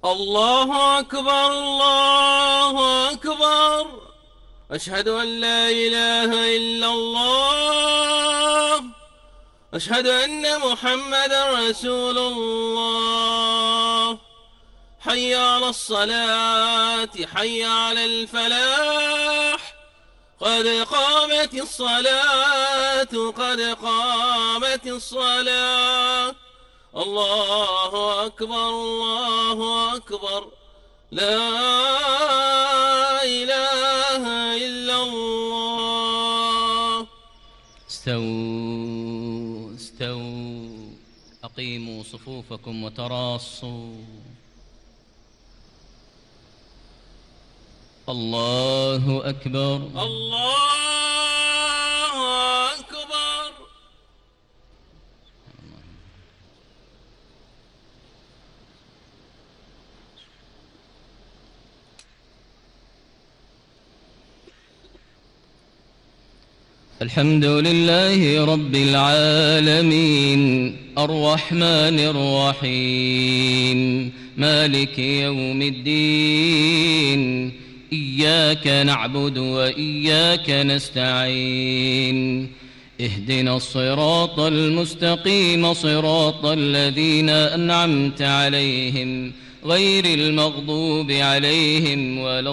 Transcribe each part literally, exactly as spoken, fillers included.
الله أكبر الله أكبر. أشهد أن لا إله إلا الله. أشهد أن محمدا رسول الله. حي على الصلاة حي على الفلاح. قد قامت الصلاة قد قامت الصلاة. الله أكبر الله أكبر. لا إله إلا الله. استووا استووا أقيموا صفوفكم وتراصوا. الله أكبر الله أكبر. الحمد لله رب العالمين الرحمن الرحيم مالك يوم الدين. إياك نعبد وإياك نستعين. اهدنا الصراط المستقيم صراط الذين أنعمت عليهم غير المغضوب عليهم ولا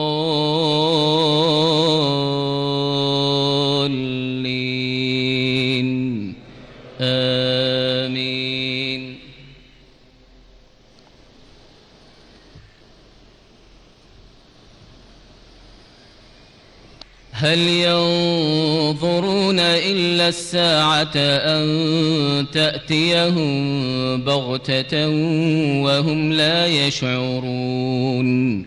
الضالين. آمين. هل ينظرون إلا الساعة أن تأتيهم بغتة وهم لا يشعرون.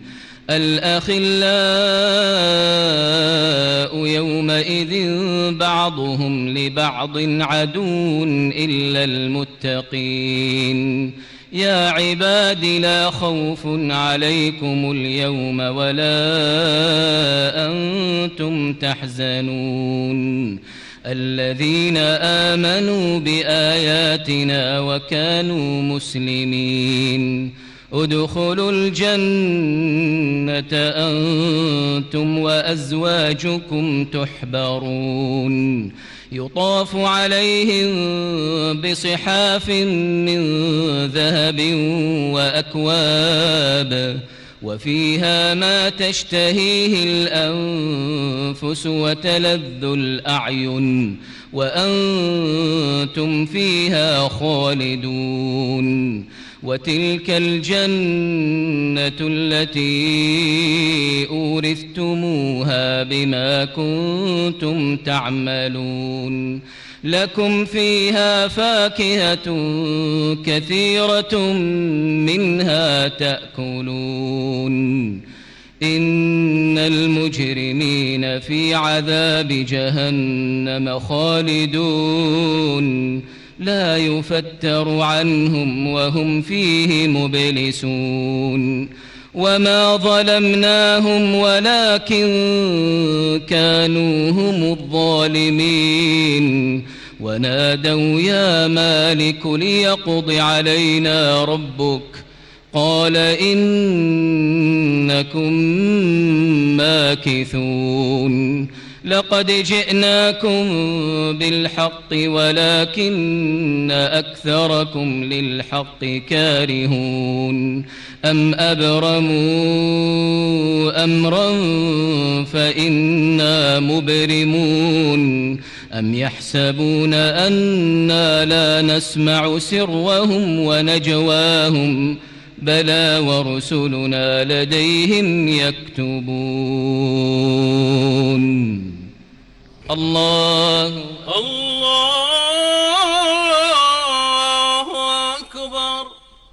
الأخلاء يومئذ بعضهم لبعض عدو إلا المتقين. يا عباد لا خوف عليكم اليوم ولا أنتم تحزنون. الذين آمنوا بآياتنا وكانوا مسلمين ادخلوا الجنة أنتم وأزواجكم تحبرون. يطاف عليهم بصحاف من ذهب وأكواب وفيها ما تشتهيه الأنفس وتلذ الأعين وأنتم فيها خالدون. وتلك الجنة التي أورثتموها بما كنتم تعملون. لكم فيها فاكهة كثيرة منها تأكلون. إن المجرمين في عذاب جهنم خالدون لا يفتر عنهم وهم فيه مبلسون. وما ظلمناهم ولكن كانوا هم الظالمين. ونادوا يا مالك ليقض علينا ربك قال إنكم ماكثون. لقد جئناكم بالحق ولكن أكثركم للحق كارهون. أم أبرموا أمرا فإنا مبرمون. أم يحسبون أنا لا نسمع سرهم ونجواهم بلى ورسلنا لديهم يكتبون. الله الله أكبر.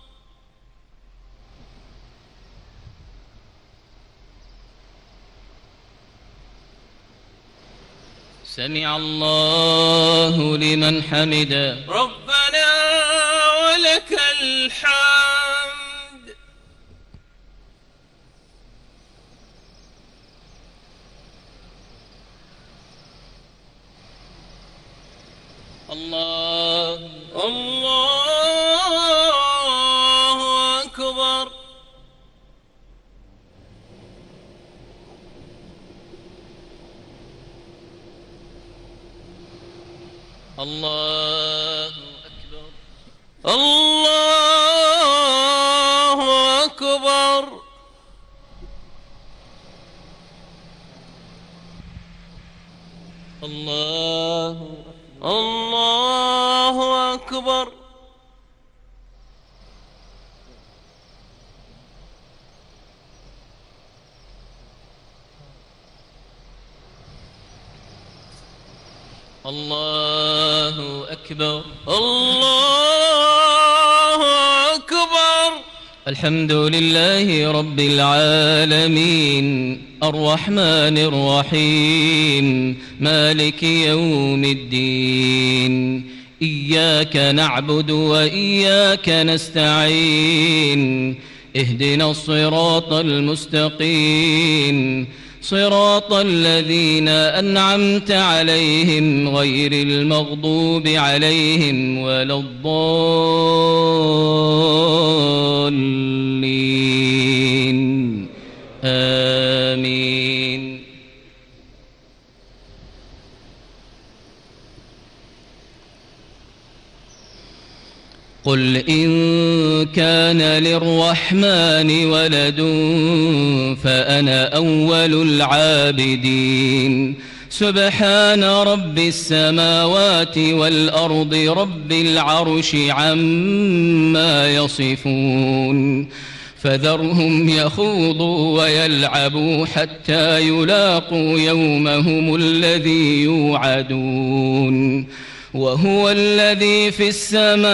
سمع الله لمن حمده. ربنا ولك الحمد. الله الله أكبر. الله أكبر. الله أكبر. الله الله أكبر. الله أكبر. الله أكبر. الحمد لله رب العالمين الرحمن الرحيم مالك يوم الدين إياك نعبد وإياك نستعين اهدنا الصراط المستقيم صراط الذين أنعمت عليهم غير المغضوب عليهم ولا الضالين آمين. قل إن كان للرحمن ولد فأنا أول العابدين سبحان رب السماوات والأرض رب العرش عما يصفون فذرهم يخوضوا ويلعبوا حتى يلاقوا يومهم الذي يوعدون وهو الذي في السماء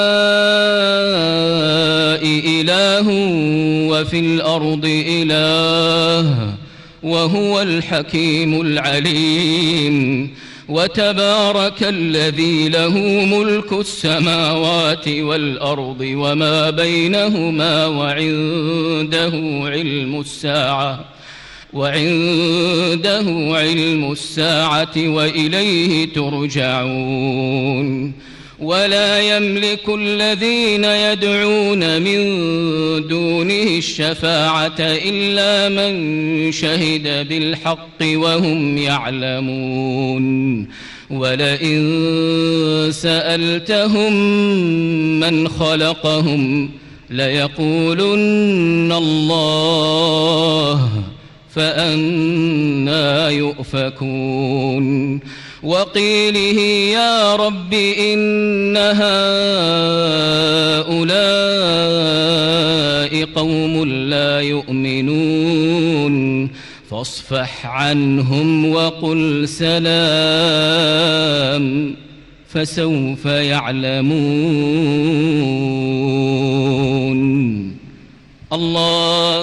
إله وفي الأرض إله وهو الحكيم العليم وتبارك الذي له ملك السماوات والأرض وما بينهما وعنده علم الساعة وعنده علم الساعة وإليه ترجعون ولا يملك الذين يدعون من دونه الشفاعة إلا من شهد بالحق وهم يعلمون ولئن سألتهم من خلقهم ليقولن الله فأنى يؤفكون وقيله يا رب إن هؤلاء قوم لا يؤمنون فاصفح عنهم وقل سلام فسوف يعلمون. الله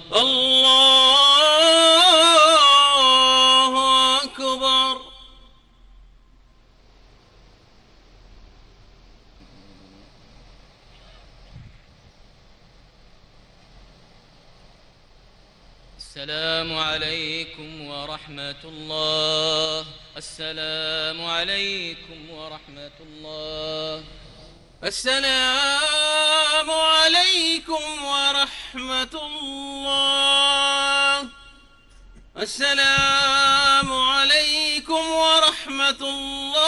الله أكبر. السلام عليكم ورحمة الله. السلام عليكم ورحمة الله. السلام عليكم ورحمة الله. السلام عليكم ورحمة الله.